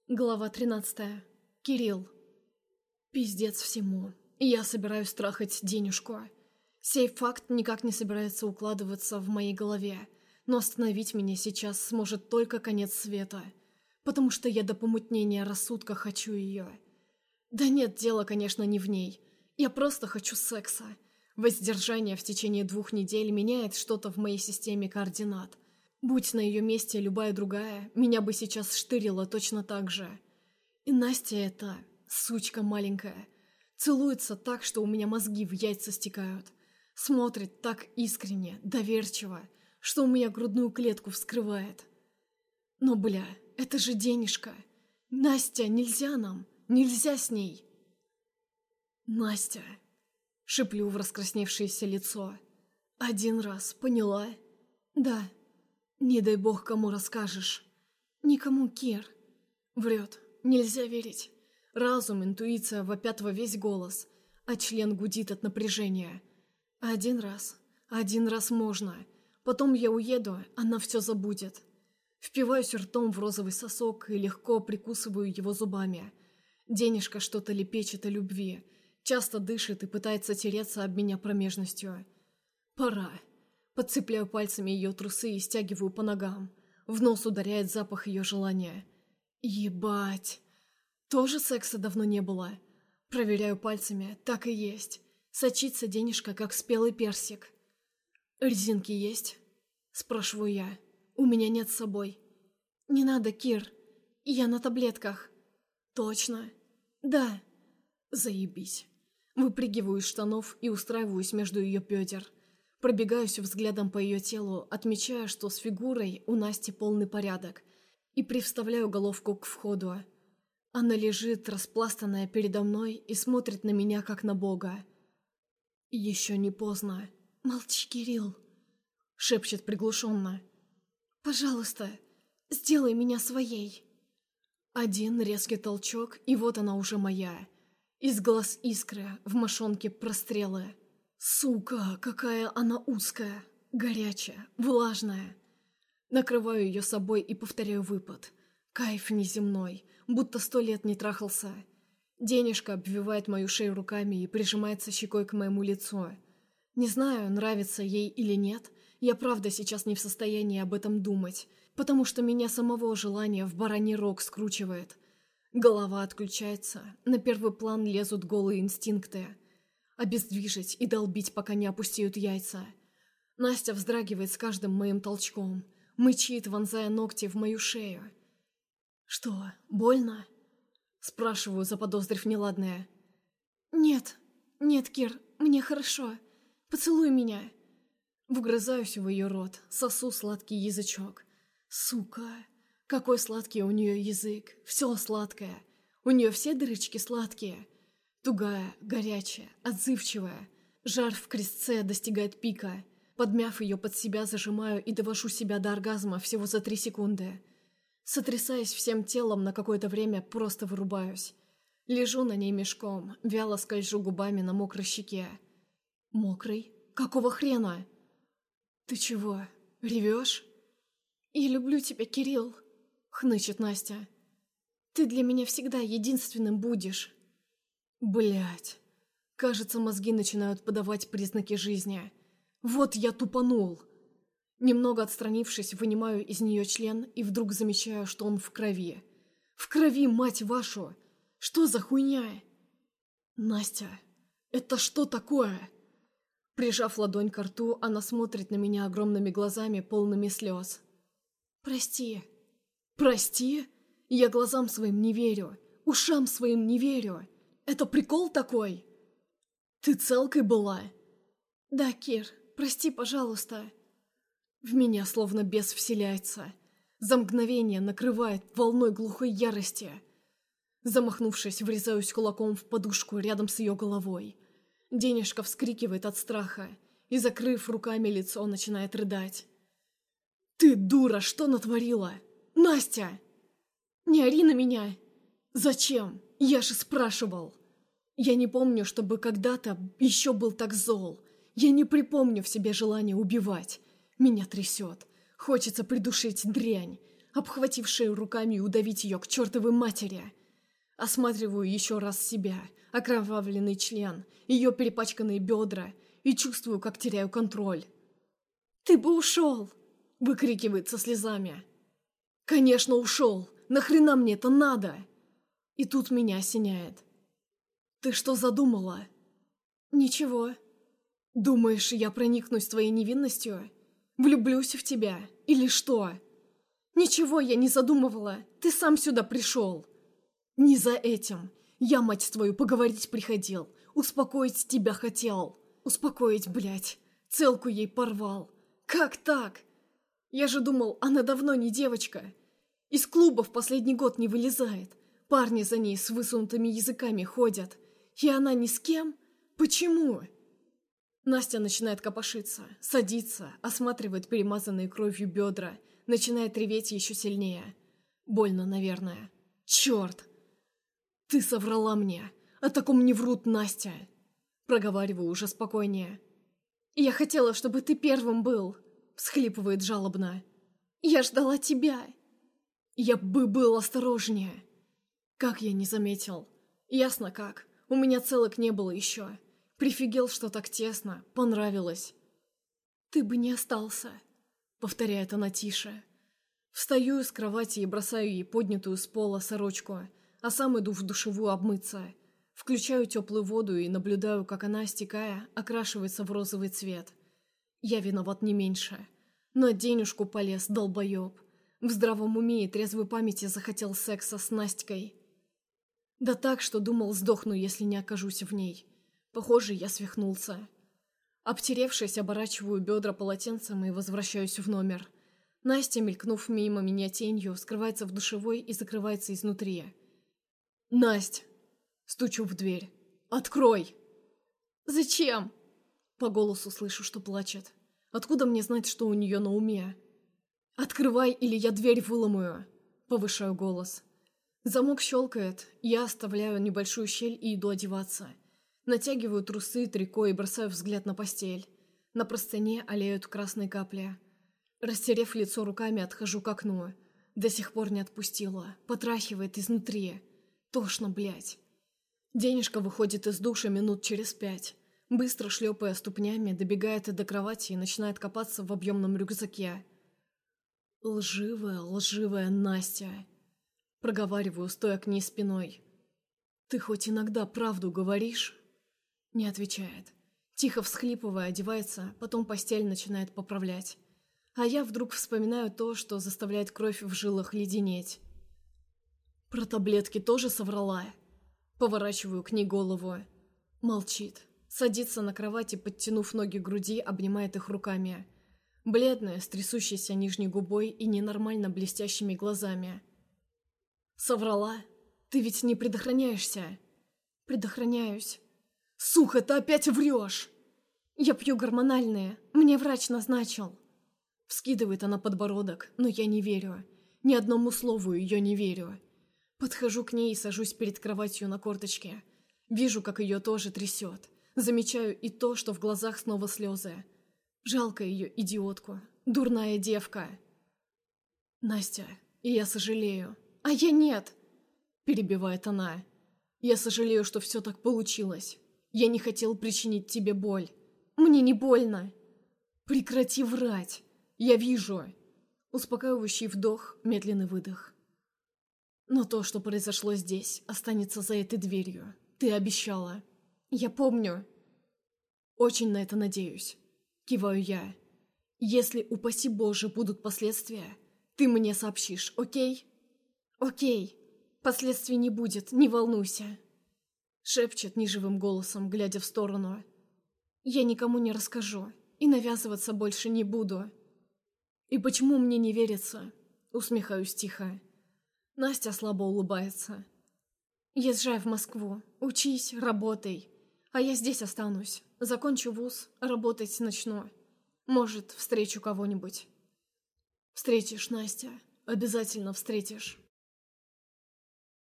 Глава 13. Кирилл. Пиздец всему. Я собираюсь трахать денежку. Сей факт никак не собирается укладываться в моей голове, но остановить меня сейчас сможет только конец света, потому что я до помутнения рассудка хочу ее. Да нет, дело, конечно, не в ней. Я просто хочу секса. Воздержание в течение 2 недель меняет что-то в моей системе координат. Будь на ее месте любая другая, меня бы сейчас штырило точно так же. И Настя эта, сучка маленькая, целуется так, что у меня мозги в яйца стекают. Смотрит так искренне, доверчиво, что у меня грудную клетку вскрывает. Но, бля, это же денежка. Настя, нельзя нам, нельзя с ней. Настя, шиплю в раскрасневшееся лицо. 1 раз, поняла? Да. Не дай бог, кому расскажешь. Никому, Кир. Врет. Нельзя верить. Разум, интуиция вопят во весь голос, а член гудит от напряжения. 1 раз. 1 раз можно. Потом я уеду, она все забудет. Впиваюсь ртом в розовый сосок и легко прикусываю его зубами. Денежка что-то лепечет о любви, часто дышит и пытается тереться об меня промежностью. Пора. Подцепляю пальцами ее трусы и стягиваю по ногам. В нос ударяет запах ее желания. Ебать. Тоже секса давно не было. Проверяю пальцами, так и есть. Сочится денежка, как спелый персик. «Резинки есть?» Спрашиваю я. «У меня нет с собой». «Не надо, Кир. Я на таблетках». «Точно?» «Да». «Заебись». Выпрыгиваю из штанов и устраиваюсь между ее бедер. Пробегаюсь взглядом по ее телу, отмечая, что с фигурой у Насти полный порядок, и привставляю головку к входу. Она лежит, распластанная передо мной, и смотрит на меня, как на бога. «Еще не поздно». «Молчи, Кирилл», — шепчет приглушенно. «Пожалуйста, сделай меня своей». 1 резкий толчок, и вот она уже моя. Из глаз искры, в мошонке прострелы. Сука, какая она узкая, горячая, влажная. Накрываю ее собой и повторяю выпад. Кайф неземной, будто 100 лет не трахался. Денежка обвивает мою шею руками и прижимается щекой к моему лицу. Не знаю, нравится ей или нет, я правда сейчас не в состоянии об этом думать, потому что меня самого желание в бараний рог скручивает. Голова отключается, на первый план лезут голые инстинкты. Обездвижить и долбить, пока не опустеют яйца. Настя вздрагивает с каждым моим толчком, мычит, вонзая ногти в мою шею. «Что, больно?» Спрашиваю, заподозрив неладное. «Нет, нет, Кир, мне хорошо. Поцелуй меня». Вгрызаюсь в ее рот, сосу сладкий язычок. Сука, какой сладкий у нее язык, все сладкое. У нее все дырочки сладкие. Тугая, горячая, отзывчивая. Жар в крестце достигает пика. Подмяв ее под себя, зажимаю и довожу себя до оргазма всего за 3 секунды. Сотрясаясь всем телом, на какое-то время просто вырубаюсь. Лежу на ней мешком, вяло скольжу губами на мокрой щеке. «Мокрый? Какого хрена?» «Ты чего, ревешь?» «Я люблю тебя, Кирилл», — хнычет Настя. «Ты для меня всегда единственным будешь». Блять, кажется, мозги начинают подавать признаки жизни. Вот я тупанул. Немного отстранившись, вынимаю из нее член и вдруг замечаю, что он в крови. В крови, мать вашу! Что за хуйня? Настя, это что такое? Прижав ладонь к рту, она смотрит на меня огромными глазами, полными слез. «Прости». «Прости? Я глазам своим не верю, ушам своим не верю. Это прикол такой? Ты целкой была?» «Да, Кир, прости, пожалуйста». В меня словно бес вселяется. За мгновение накрывает волной глухой ярости. Замахнувшись, врезаюсь кулаком в подушку рядом с ее головой. Денежка вскрикивает от страха и, закрыв руками лицо, начинает рыдать. «Ты, дура, что натворила? Настя!» «Не ори на меня!» «Зачем? Я же спрашивал!» «Я не помню, чтобы когда-то еще был так зол. Я не припомню в себе желание убивать. Меня трясет. Хочется придушить дрянь. обхватив шею руками и удавить ее к чертовой матери. Осматриваю еще раз себя, окровавленный член, ее перепачканные бедра, и чувствую, как теряю контроль. «Ты бы ушел!» — выкрикивает со слезами. «Конечно, ушел! Нахрена мне это надо?» И тут меня осеняет. «Ты что задумала?» «Ничего. Думаешь, я проникнусь твоей невинностью? Влюблюсь в тебя? Или что?» «Ничего я не задумывала. Ты сам сюда пришел». «Не за этим. Я, мать твою, поговорить приходил. Успокоить тебя хотел. Успокоить, блядь. Целку ей порвал. Как так? Я же думал, она давно не девочка. Из клуба в последний год не вылезает. Парни за ней с высунутыми языками ходят. И она ни с кем? Почему?» Настя начинает копошиться, садится, осматривает перемазанные кровью бедра, начинает реветь еще сильнее. Больно, наверное. Черт! «Ты соврала мне. О таком не врут, Настя!» Проговариваю уже спокойнее. «Я хотела, чтобы ты первым был», — всхлипывает жалобно. «Я ждала тебя». «Я бы был осторожнее». Как я не заметил? Ясно как. У меня целок не было еще. Прифигел, что так тесно. Понравилось. «Ты бы не остался», — повторяет она тише. Встаю с кровати и бросаю ей поднятую с пола сорочку, а сам иду в душевую обмыться. Включаю теплую воду и наблюдаю, как она, стекая, окрашивается в розовый цвет. Я виноват не меньше. На денежку полез, долбоеб. В здравом уме и трезвой памяти захотел секса с Настькой. Да так, что думал, сдохну, если не окажусь в ней. Похоже, я свихнулся. Обтеревшись, оборачиваю бедра полотенцем и возвращаюсь в номер. Настя, мелькнув мимо меня тенью, скрывается в душевой и закрывается изнутри. «Насть!» — стучу в дверь. «Открой!» «Зачем?» По голосу слышу, что плачет. Откуда мне знать, что у нее на уме? «Открывай, или я дверь выломаю!» Повышаю голос. Замок щелкает, я оставляю небольшую щель и иду одеваться. Натягиваю трусы, трико и бросаю взгляд на постель. На простыне олеют красные капли. Растерев лицо руками, отхожу к окну. До сих пор не отпустила. Потрахивает изнутри. Тошно, блядь. Денежка выходит из душа минут через 5. Быстро шлепая ступнями, добегает до кровати и начинает копаться в объемном рюкзаке. «Лживая, лживая Настя!» Проговариваю, стоя к ней спиной. «Ты хоть иногда правду говоришь?» Не отвечает. Тихо всхлипывая, одевается, потом постель начинает поправлять. А я вдруг вспоминаю то, что заставляет кровь в жилах леденеть. «Про таблетки тоже соврала?» Поворачиваю к ней голову. Молчит. Садится на кровати, подтянув ноги к груди, обнимает их руками. Бледная, с трясущейся нижней губой и ненормально блестящими глазами. «Соврала? Ты ведь не предохраняешься?» «Предохраняюсь». «Сука, ты опять врешь!» «Я пью гормональные. Мне врач назначил». Вскидывает она подбородок, но я не верю. Ни одному слову ее не верю. Подхожу к ней и сажусь перед кроватью на корточке. Вижу, как ее тоже трясет. Замечаю и то, что в глазах снова слезы. Жалко ее, идиотку. Дурная девка. «Настя, и я сожалею». «А я нет!» Перебивает она. «Я сожалею, что все так получилось. Я не хотел причинить тебе боль». «Мне не больно». «Прекрати врать. Я вижу». Успокаивающий вдох, медленный выдох. «Но то, что произошло здесь, останется за этой дверью. Ты обещала». «Я помню». «Очень на это надеюсь». Киваю я. «Если, упаси Боже, будут последствия, ты мне сообщишь, окей?» «Окей. Последствий не будет, не волнуйся». Шепчет неживым голосом, глядя в сторону. «Я никому не расскажу и навязываться больше не буду». «И почему мне не верится?» Усмехаюсь тихо. Настя слабо улыбается. «Езжай в Москву, учись, работай. А я здесь останусь. Закончу вуз, работать начну. Может, встречу кого-нибудь». «Встретишь, Настя. Обязательно встретишь».